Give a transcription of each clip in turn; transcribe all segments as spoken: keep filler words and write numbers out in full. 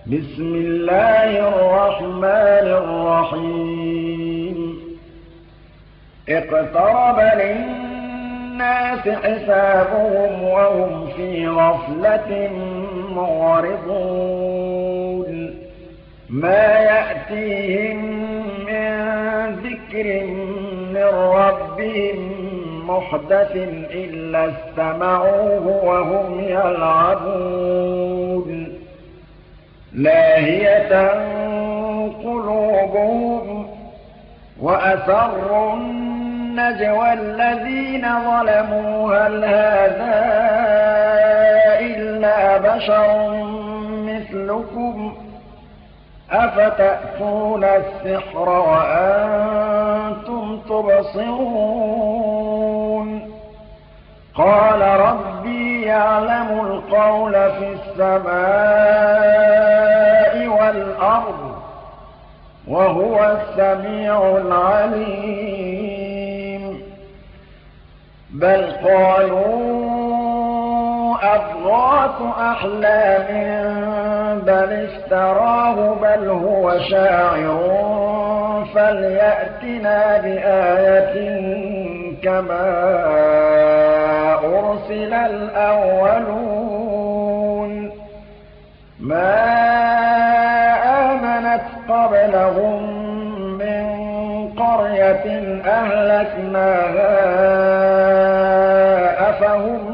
بسم الله الرحمن الرحيم اقترب للناس حسابهم وهم في غفلة معرضون ما يأتيهم من ذكر من ربهم محدث إلا استمعوه وهم يلعبون لاهية قلوبهم وأسروا النجوى الذين ظلموا هل هذا إلا بشر مثلكم أفتأتون السحر وأنتم تبصرون قال ربي يعلم القول في السماء والأرض وهو السميع العليم بل قالوا أضغاث أحلام بل افتراه بل هو شاعر فليأتنا بآية كما أرسل الأولون ما آمنت قبلهم من قرية أهلكناها أفهم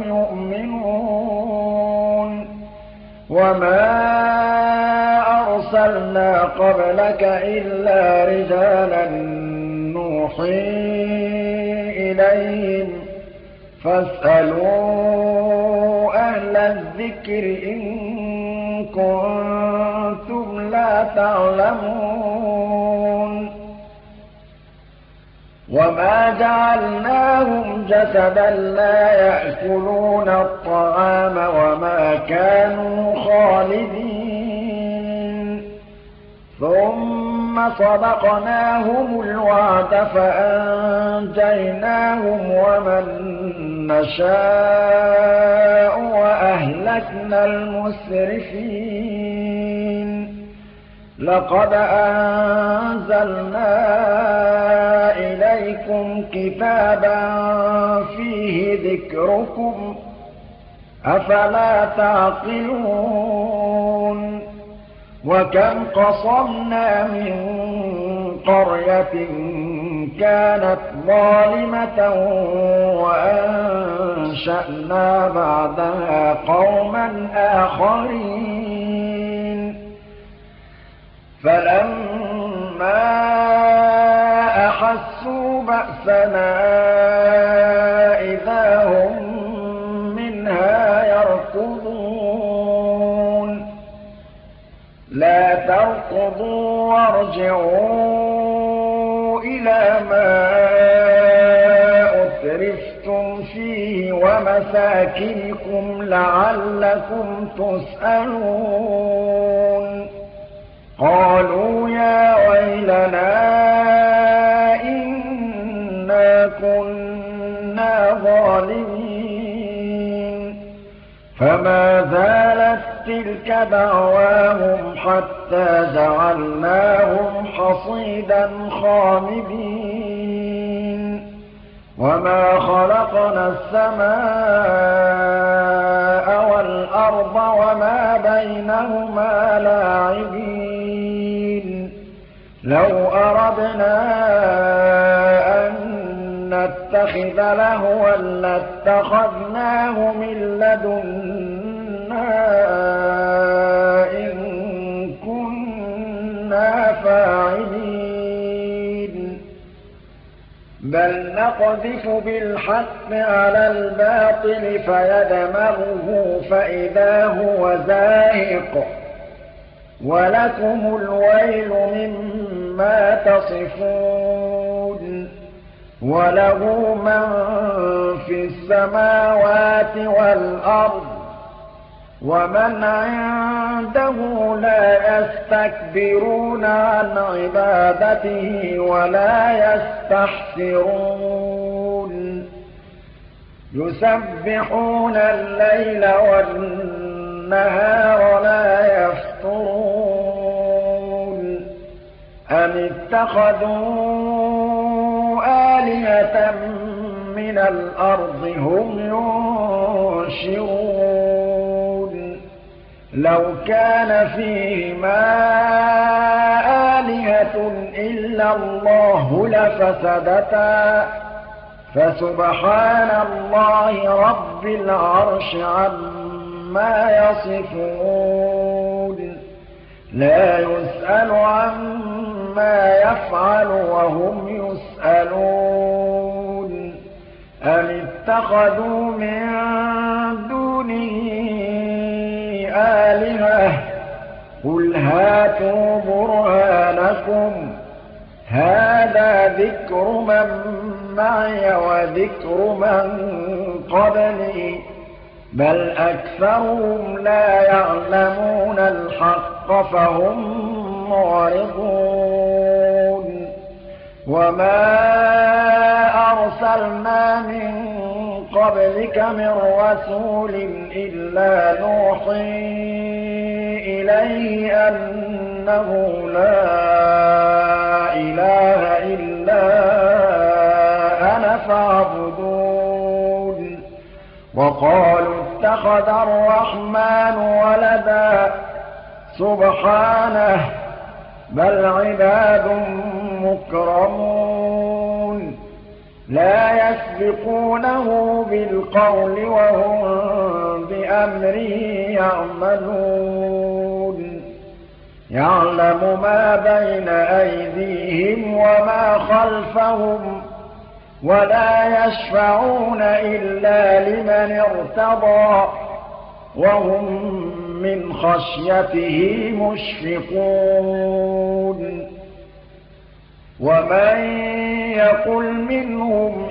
يؤمنون وما أرسلنا قبلك إلا رجالا نوحي إليهم فاسألوا أهل الذكر إن كنتم لا تعلمون وما جعلناهم جسدا لا يأكلون الطعام وما كانوا خالدين ثم صدقناهم الوعد فأنجيناهم ومن نشاء وأهلكنا المسرفين لقد أنزلنا إليكم كتابا فيه ذكركم أفلا تعقلون وكم قصمنا من قرية كانت ظالمة وأنشأنا بعدها قوما آخرين فلما أحسوا بأسنا إذا هم منها يركضون لا تركضوا وارجعوا إلى ما أترفتم فيه ومساكنكم لعلكم تسألون قالوا يا ويلنا إنا كنا ظالمين فما زالت تلك دعواهم حتى جعلناهم حصيدا خامدين وما خلقنا السماء والأرض وما بينهما لاعبين لو أردنا أن نتخذ لهوا لاتخذناه من لدنا إن كنا فاعلين بل نقذف بالحق على الباطل فيدمغه فإذا هو زاهق ولكم الويل مما تصفون وله من في السماوات والأرض ومن عنده لا يستكبرون عن عبادته ولا يستحسرون يسبحون الليل والنهار النَّهَارَ لَا يَفْطُرُونَ أَمِ اتَّخَذُوا آلِهَةً مِّنَ الْأَرْضِ هُمْ يُنشِرُونَ لَوْ كَانَ فِيهِمَا آلِهَةٌ إِلَّا اللَّهُ لَفَسَدَتَا فَسُبْحَانَ اللَّهِ رَبِّ الْعَرْشِ عَمَّا يَصِفُونَ لَا يُسْأَلُ عَمَّا يَفْعَلُ وَهُمْ يُسْأَلُونَ أَمِ اتَّخَذُوا مِن دُونِهِ آلِهَةً قُلْ هَاتُوا بُرْهَانَكُمْ هَٰذَا ذِكْرُ مَن مَّعِيَ وَذِكْرُ مَن قَبْلِي بَلْ أَكْثَرُهُمْ لَا يَعْلَمُونَ الْحَقَّ فَهُم مُّعْرِضُونَ وَمَا أَرْسَلْنَا مِن قَبْلِكَ مِن رَّسُولٍ إِلَّا نُوحِي إِلَيْهِ أَنَّهُ لَا إِلَٰهَ إِلَّا أَنَا فَاعْبُدُونِ وَقَالُوا اتَّخَذَ الرَّحْمَٰنُ وَلَدًا سُبْحَانَهُ بَلْ عِبَادٌ مُّكْرَمُونَ لَا يَسْبِقُونَهُ بِالْقَوْلِ وَهُم بِأَمْرِهِ يَعْمَلُونَ يَعْلَمُ مَا بَيْنَ أَيْدِيهِمْ وَمَا خَلْفَهُمْ وَلَا يَشْفَعُونَ إِلَّا لِمَنِ ارْتَضَىٰ وَهُم مِّنْ خَشْيَتِهِ مُشْفِقُونَ وَمَن يَقُلْ مِنْهُمْ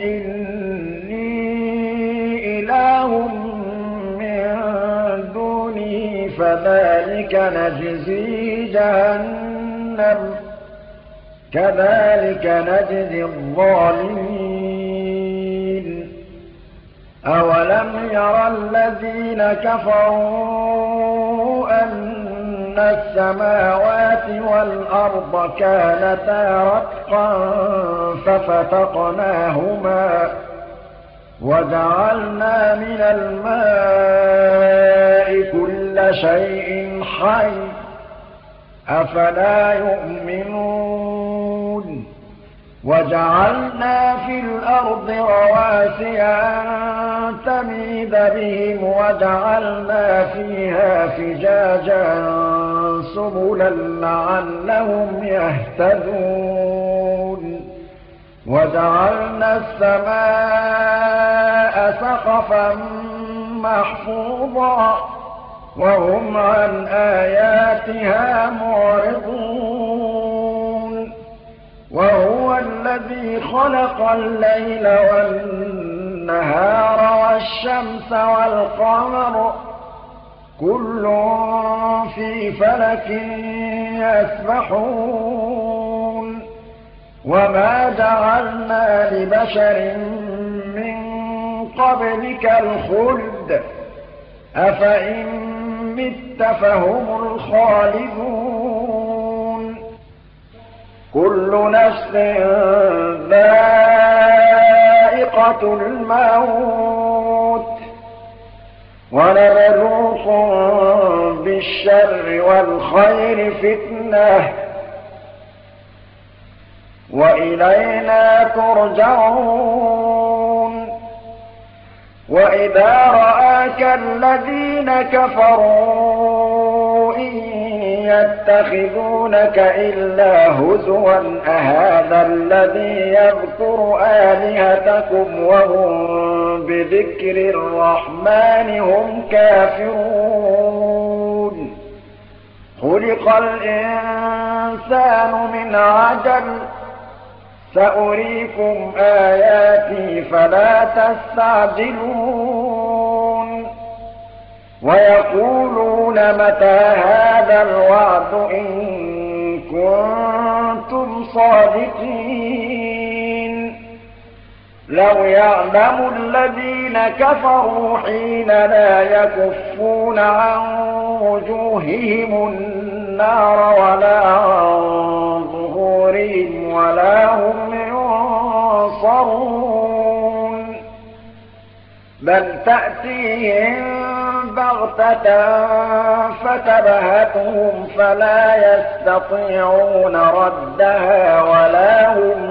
إِنِّي إِلَٰهٌ مِّن دُونِهِ فَذَٰلِكَ نَجْزِيهِ جَهَنَّمَ كَذَٰلِكَ نَجْزِي الظَّالِمِينَ أَوَلَمْ يَرَ الَّذِينَ كَفَرُوا أَنَّ السَّمَاوَاتِ وَالْأَرْضَ كَانَتَا رَتْقًا فَفَتَقْنَاهُمَا وَجَعَلْنَا مِنَ الْمَاءِ كُلَّ شَيْءٍ حَيٍّ أَفَلَا يُؤْمِنُونَ وَجَعَلْنَا فِي الْأَرْضِ رَوَاسِيَ أَن تَمِيدَ بِهِمْ وَجَعَلْنَا فِيهَا فِجَاجًا سُبُلًا لَّعَلَّهُمْ يَهْتَدُونَ وَجَعَلْنَا السَّمَاءَ سَقْفًا مَّحْفُوظًا وَهُمْ عَنْ آيَاتِهَا مُعْرِضُونَ وَهُوَ الَّذِي خَلَقَ اللَّيْلَ وَالنَّهَارَ وَالشَّمْسَ وَالْقَمَرَ كُلٌّ فِي فَلَكٍ يَسْبَحُونَ وَمَا جَعَلْنَا لِبَشَرٍ مِّن قَبْلِكَ الْخُلْدَ أَفَإِن مِّتَّ فَهُمُ الْخَالِدُونَ كُلُّ نَفْسٍ ذَائِقَةُ الْمَوْتِ وَنَبْلُوكُم بِالشَّرِّ وَالْخَيْرِ فِتْنَةً وَإِلَيْنَا تُرْجَعُونَ وَإِذَا رَآكَ الَّذِينَ كَفَرُوا إِن يَتَّخِذُونَكَ إِلَّا هُزُوًا أَهَٰذَا الَّذِي يَذْكُرُ آلِهَتَكُمْ وَهُم بِذِكْرِ الرَّحْمَٰنِ هُمْ كَافِرُونَ خُلِقَ الْإِنسَانُ مِنْ عَجَلٍ سَأُرِيكُمْ آيَاتِي فَلَا تَسْتَعْجِلُونَ وَيَقُولُونَ مَتَىٰ هَٰذَا الْوَعْدُ إِن كُنتُمْ صَادِقِينَ لو يعلم الذين كفروا حين لا يكفون عن وجوههم النار ولا عن ظهورهم ولا هم ينصرون بل تأتيهم بغتة فتبهتهم فلا يستطيعون ردها ولا هم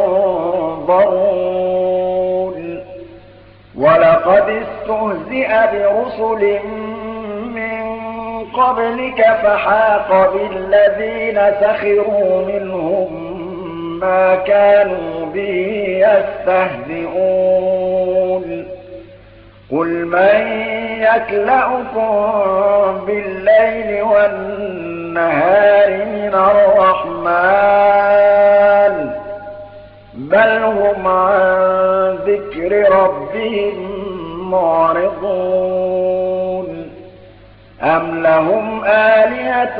ينظرون ولقد استهزئ برسل من قبلك فحاق بالذين سخروا منهم ما كانوا به يستهزئون قل من يكلأكم بالليل والنهار من الرحمن بل هم عن ذكر ربهم معرضون أم لهم آلهة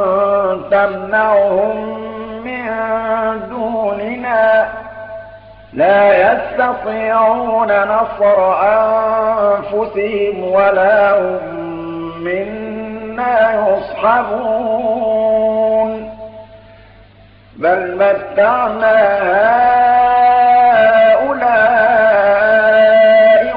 تمنعهم من دوننا لا يستطيعون نصر أنفسهم ولا هم منا يصحبون بل متعنا هؤلاء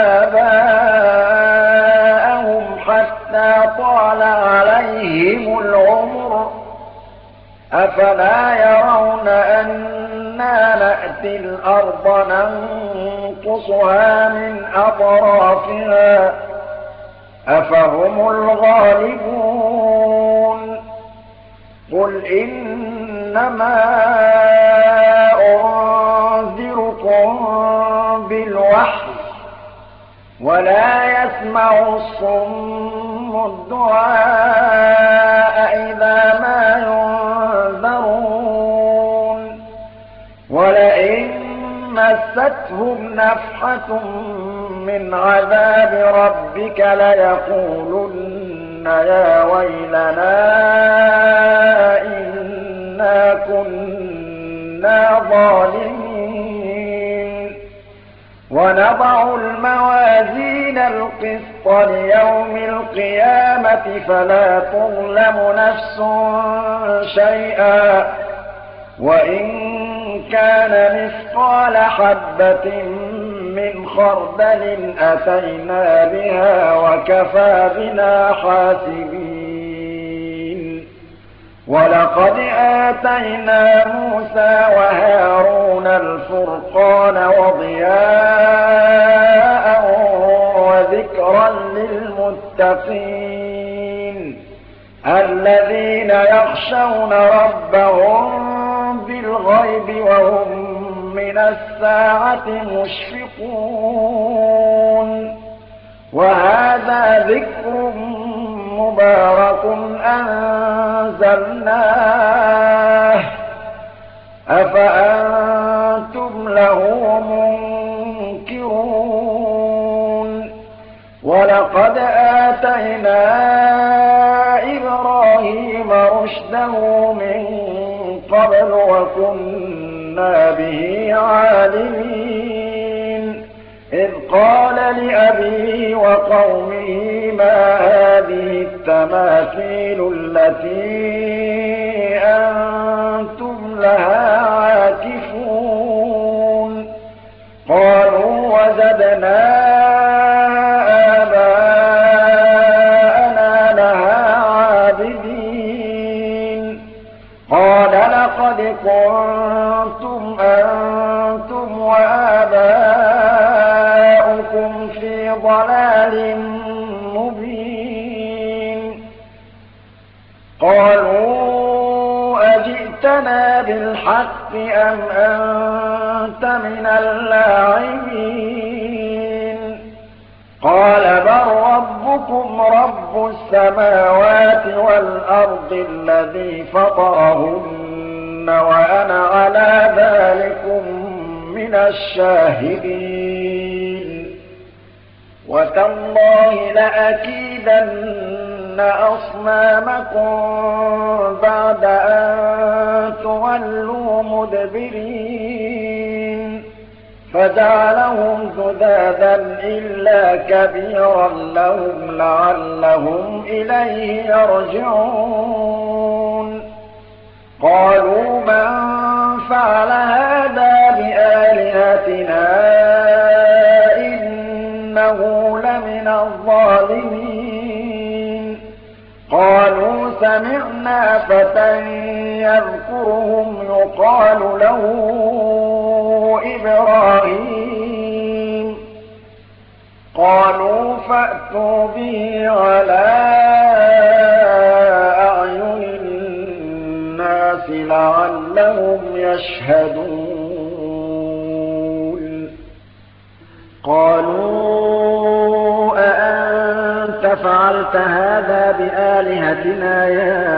وآباءهم حتى طال عليهم العمر أفلا يرون أنا نأتي الأرض ننقصها من أطرافها أفهم الغالبون قل إنما أنذركم بالوحي ولا يسمع الصم الدعاء إذا ما ينذرون ولئن مستهم نفحة من عذاب ربك ليقولن يا ويلنا إنا كنا ظالمين ونضع الموازين القسط ليوم القيامة فلا تظلم نفس شيئا وإن كان مثقال حبة من خردل أتينا بها وكفى بنا حاسبين ولقد آتينا موسى وهارون الفرقان وضياء وذكرا للمتقين الذين يخشون ربهم بالغيب وهم من الساعة مشفقون وهذا ذكر مبارك أنزلناه أفأنتم له منكرون ولقد آتينا إبراهيم رشده من قبل وكنا به عالمين إذ قال لأبيه وقومه ما هذه التماثيل التي أنتم لها عاكفون قالوا وجدنا آباءنا لها عابدين قال لقد كنتم أنتم وآباؤكم في ضلال مبين قالوا أجئتنا بالحق أم أنت من اللاعبين قال بل ربكم رب السماوات والأرض الذي فطرهن وأنا على ذلكم من الشاهدين وتالله لأكيدن أصنامكم بعد أن تولوا مدبرين فجعلهم جذاذا إلا كبيرا لهم لعلهم إليه يرجعون قالوا من فعل هذا بآلهتنا إنه لمن الظالمين قالوا سمعنا فتى يذكرهم يقال له إبراهيم قالوا فأتوا به على أعين الناس لعلهم يشهدون قالوا أأنت فعلت هذا بآلهتنا يا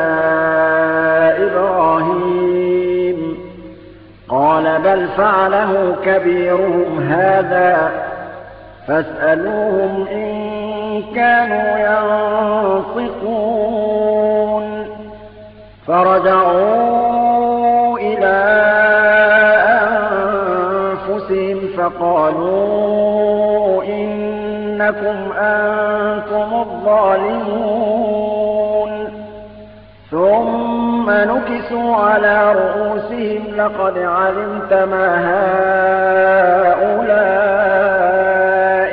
إبراهيم قال بل فعله كبيرهم هذا فاسألوهم إن كانوا ينطقون فرجعوا إلى أنفسهم فقالوا إنكم أنتم الظالمون ثم نكسوا على رؤوسهم لقد علمت ما هؤلاء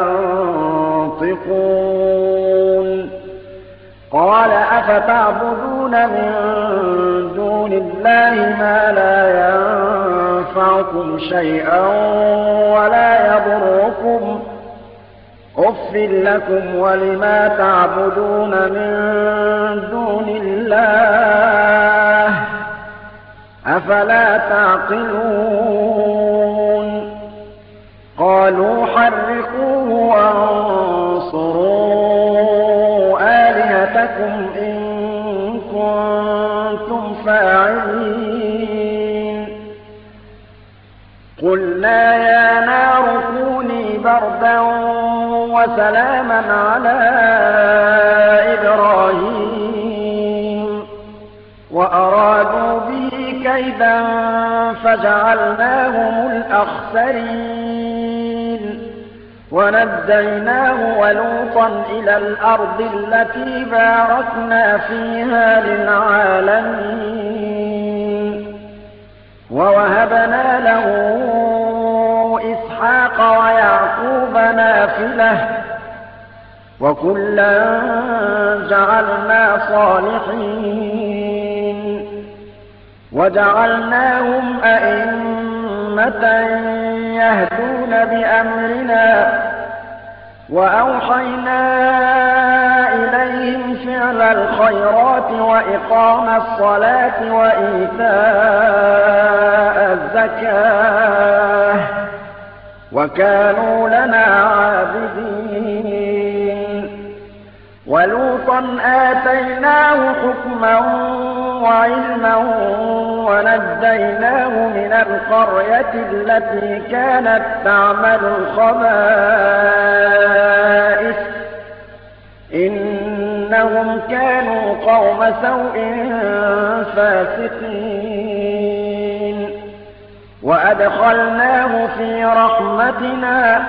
ينطقون قال أفتعبدون من دون الله ما لا ينفعكم شيئا ولا يضركم أف لكم ولما تعبدون من دون الله أفلا تعقلون قالوا حرقوه وانصروا آلهتكم إن كنتم فاعلين قلنا يا نار كوني بردا وسلاما على إبراهيم وأرادوا به كيدا فجعلناهم الأخسرين ونجيناه ولوطا إلى الأرض التي باركنا فيها للعالمين ووهبنا له إسحاق ويعقوب نافلة وكلا جعلنا صالحين وجعلناهم أئمة يهدون بأمرنا وأوحينا إليهم فعل الخيرات وإقام الصلاة وإيتاء الزكاة وكانوا لنا عابدين ولوطا آتيناه حكما وعلما ونجيناه من القرية التي كانت تعمل الخبائث إنهم كانوا قوم سوء فاسقين وأدخلناه في رحمتنا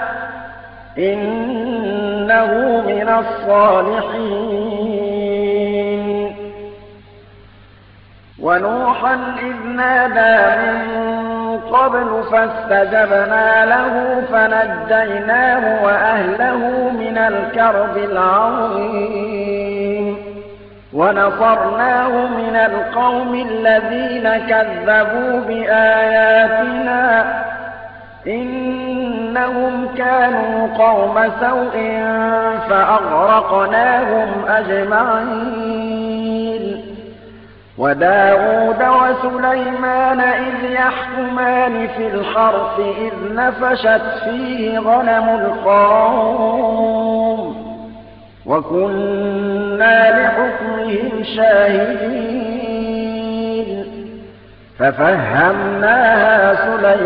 إنه من الصالحين ونوحا إذ نادى من قبل فاستجبنا له فنجيناه وأهله من الكرب العظيم ونصرناه من القوم الذين كذبوا بآياتنا إنهم كانوا قوم سوء فأغرقناهم أجمعين وداود وسليمان إذ يحكمان في الحرث إذ نفشت فيه غنم القوم وكنا لحكمهم شاهدين ففهمناها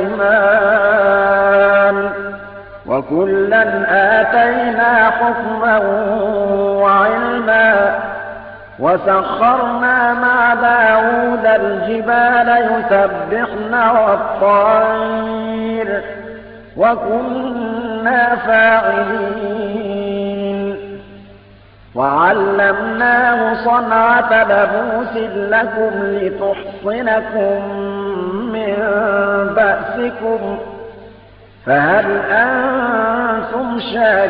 سليمان وكلا آتينا حكما وعلما وسخرنا مع داود الجبال يسبحن والطير وكنا فاعلين وعلمناه صنعة لبوس لكم لتحصنكم من بأسكم فهل أنتم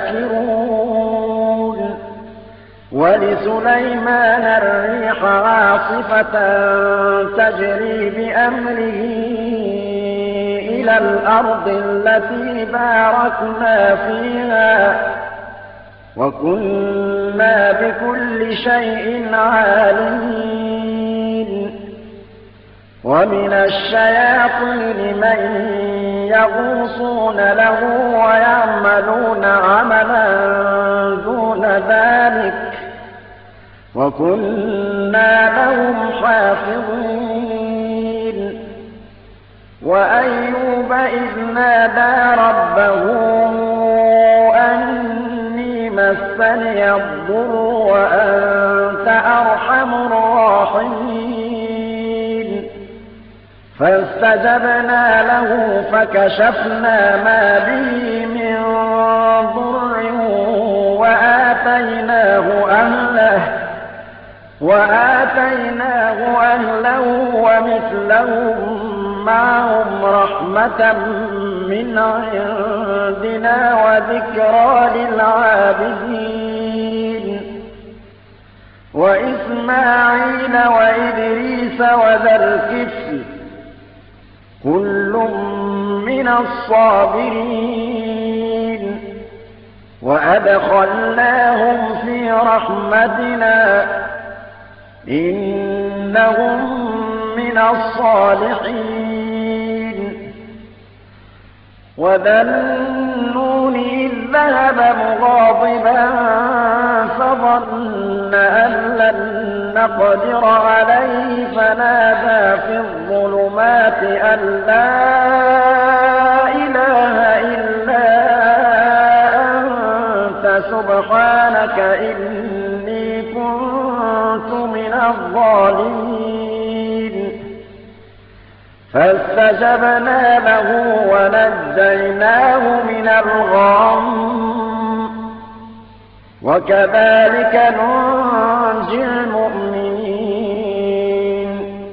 شاكرون ولسليمان الريح عاصفة تجري بأمره إلى الأرض التي باركنا فيها وكنا بكل شيء عالمين ومن الشياطين من يغوصون له ويعملون عملا دون ذلك وكنا لهم حافظين وأيوب إذ نادى ربه أني مسني الضر وأنت أرحم الراحمين فاستجبنا له فكشفنا ما به من ضر وآتيناه أهله وآتيناه أهله ومثلهم معهم رحمة من عندنا وذكرى للعابدين وإسماعيل وإدريس وذا الكفل كل من الصابرين وأدخلناهم في رحمتنا إنهم من الصالحين وذا النون إذ ذهب مغاضبا فظن أن لن نقدر عليه فنادى في الظلمات أن لا إله إلا أنت سبحانك إني كنت من الظالمين فاستجبنا له ونجيناه من الغم وكذلك ننجي المؤمنين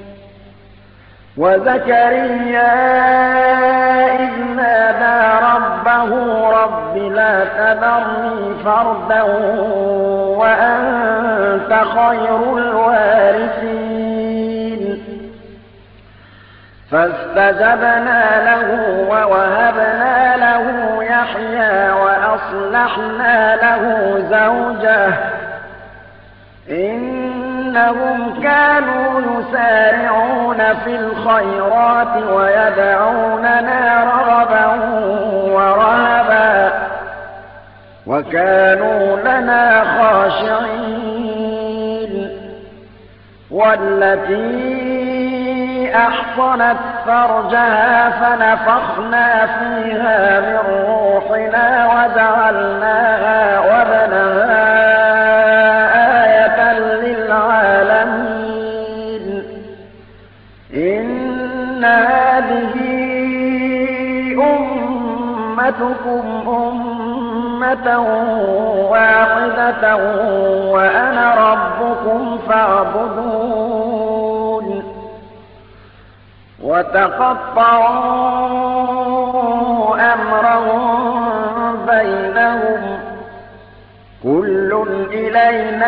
وزكريا إذ نادى ربه رب لا تذرني فردا وأنت خير الوارثين فاستجبنا له ووهبنا له يحيى وأصلحنا له زوجه إنهم كانوا يسارعون في الخيرات ويدعوننا رغبا ورهبا وكانوا لنا خاشعين والتي أحصنت فرجها فنفخنا فيها من روحنا وجعلناها وابنها آية للعالمين إن هذه أمتكم أمة واحدة وأنا ربكم فاعبدون وتقطعوا أمرهم بينهم كل إلينا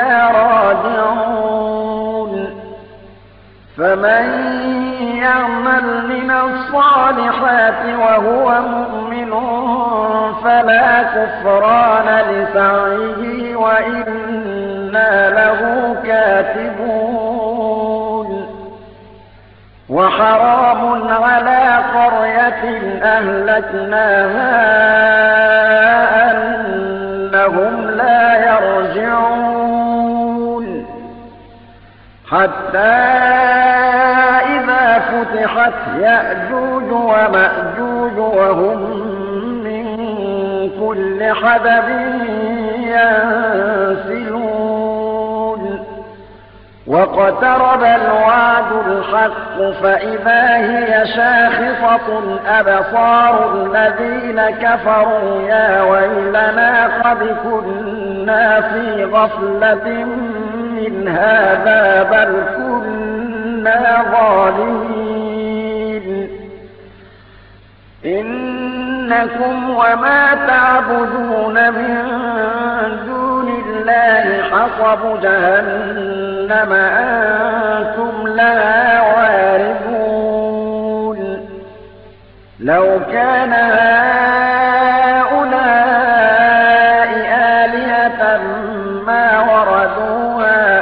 راجعون فمن يعمل من الصالحات وهو مؤمن فلا كفران لسعيه وإنا له كاتبون وحرام على قرية أهلكناها أنهم لا يرجعون حتى إذا فتحت يأجوج ومأجوج وهم من كل حدب ينسلون واقترب الوعد الحق فإذا هي شاخصة أبصار الذين كفروا يا ويلنا قد كنا في غفلة من هذا بل كنا ظالمين إنكم وما تعبدون من دون الله حصب جهنم أنتم لها واردون لو كان هؤلاء آلهة ما وردوها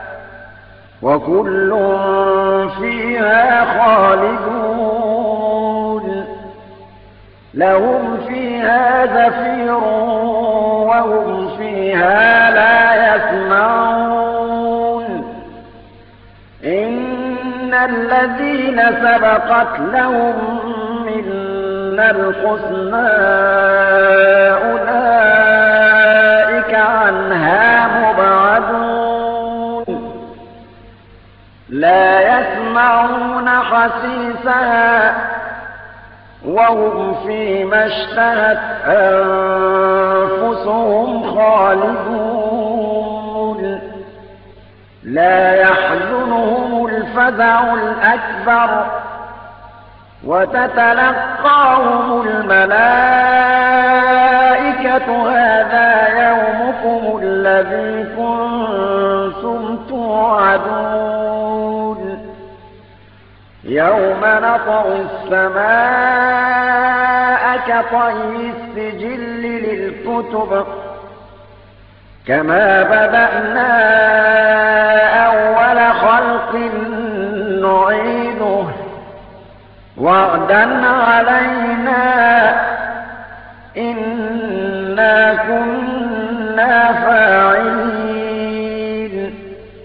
وكل فيها خالدون لهم فيها زفير وهم فيها لا يسمعون إن الذين سبقت لهم منا الحسنى أولئك عنها مبعدون لا يسمعون حسيسها وهم فيما اشتهت أنفسهم خالدون لا يحزنهم الفزع الأكبر وتتلقاهم الملائكة هذا يومكم الذي كنتم توعدون يوم نطوي السماء كطي السجل للكتب كما بدأنا أول خلق نعيده وعدا علينا إنا كنا فاعلين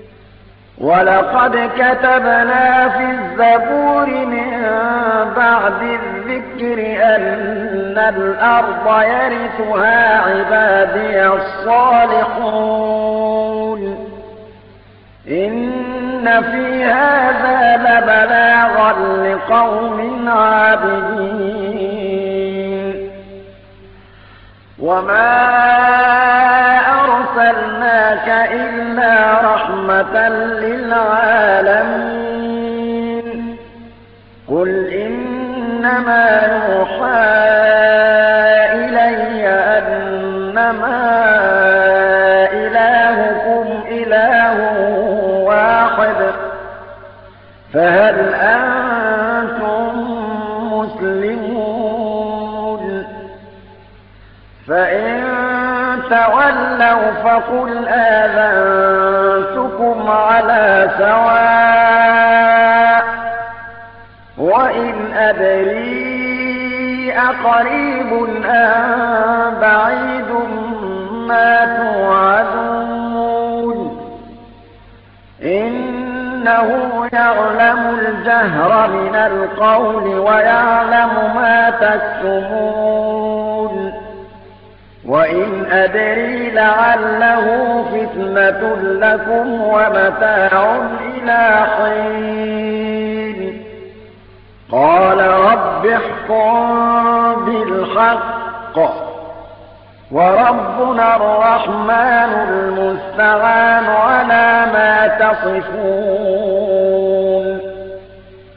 ولقد كتبنا في الزبور من بعد الذكر أن الأرض يرثها عبادي الصالحون إن في هذا لبلاغا لقوم عابدين وما أرسلناك إلا رحمة للعالمين قل إنما يوحى إلي أنما إلهكم إله واحد فهل أنتم مسلمون فإن تولوا فقل آذنتكم على سواء وإن أدري أقريب أم بعيد ما توعدون إنه يعلم الجهر من القول ويعلم ما تكتمون وإن أدري لعله فتنة لكم ومتاع إلى حين قال رب احكم بالحق وربنا الرحمن المستعان على ما تصفون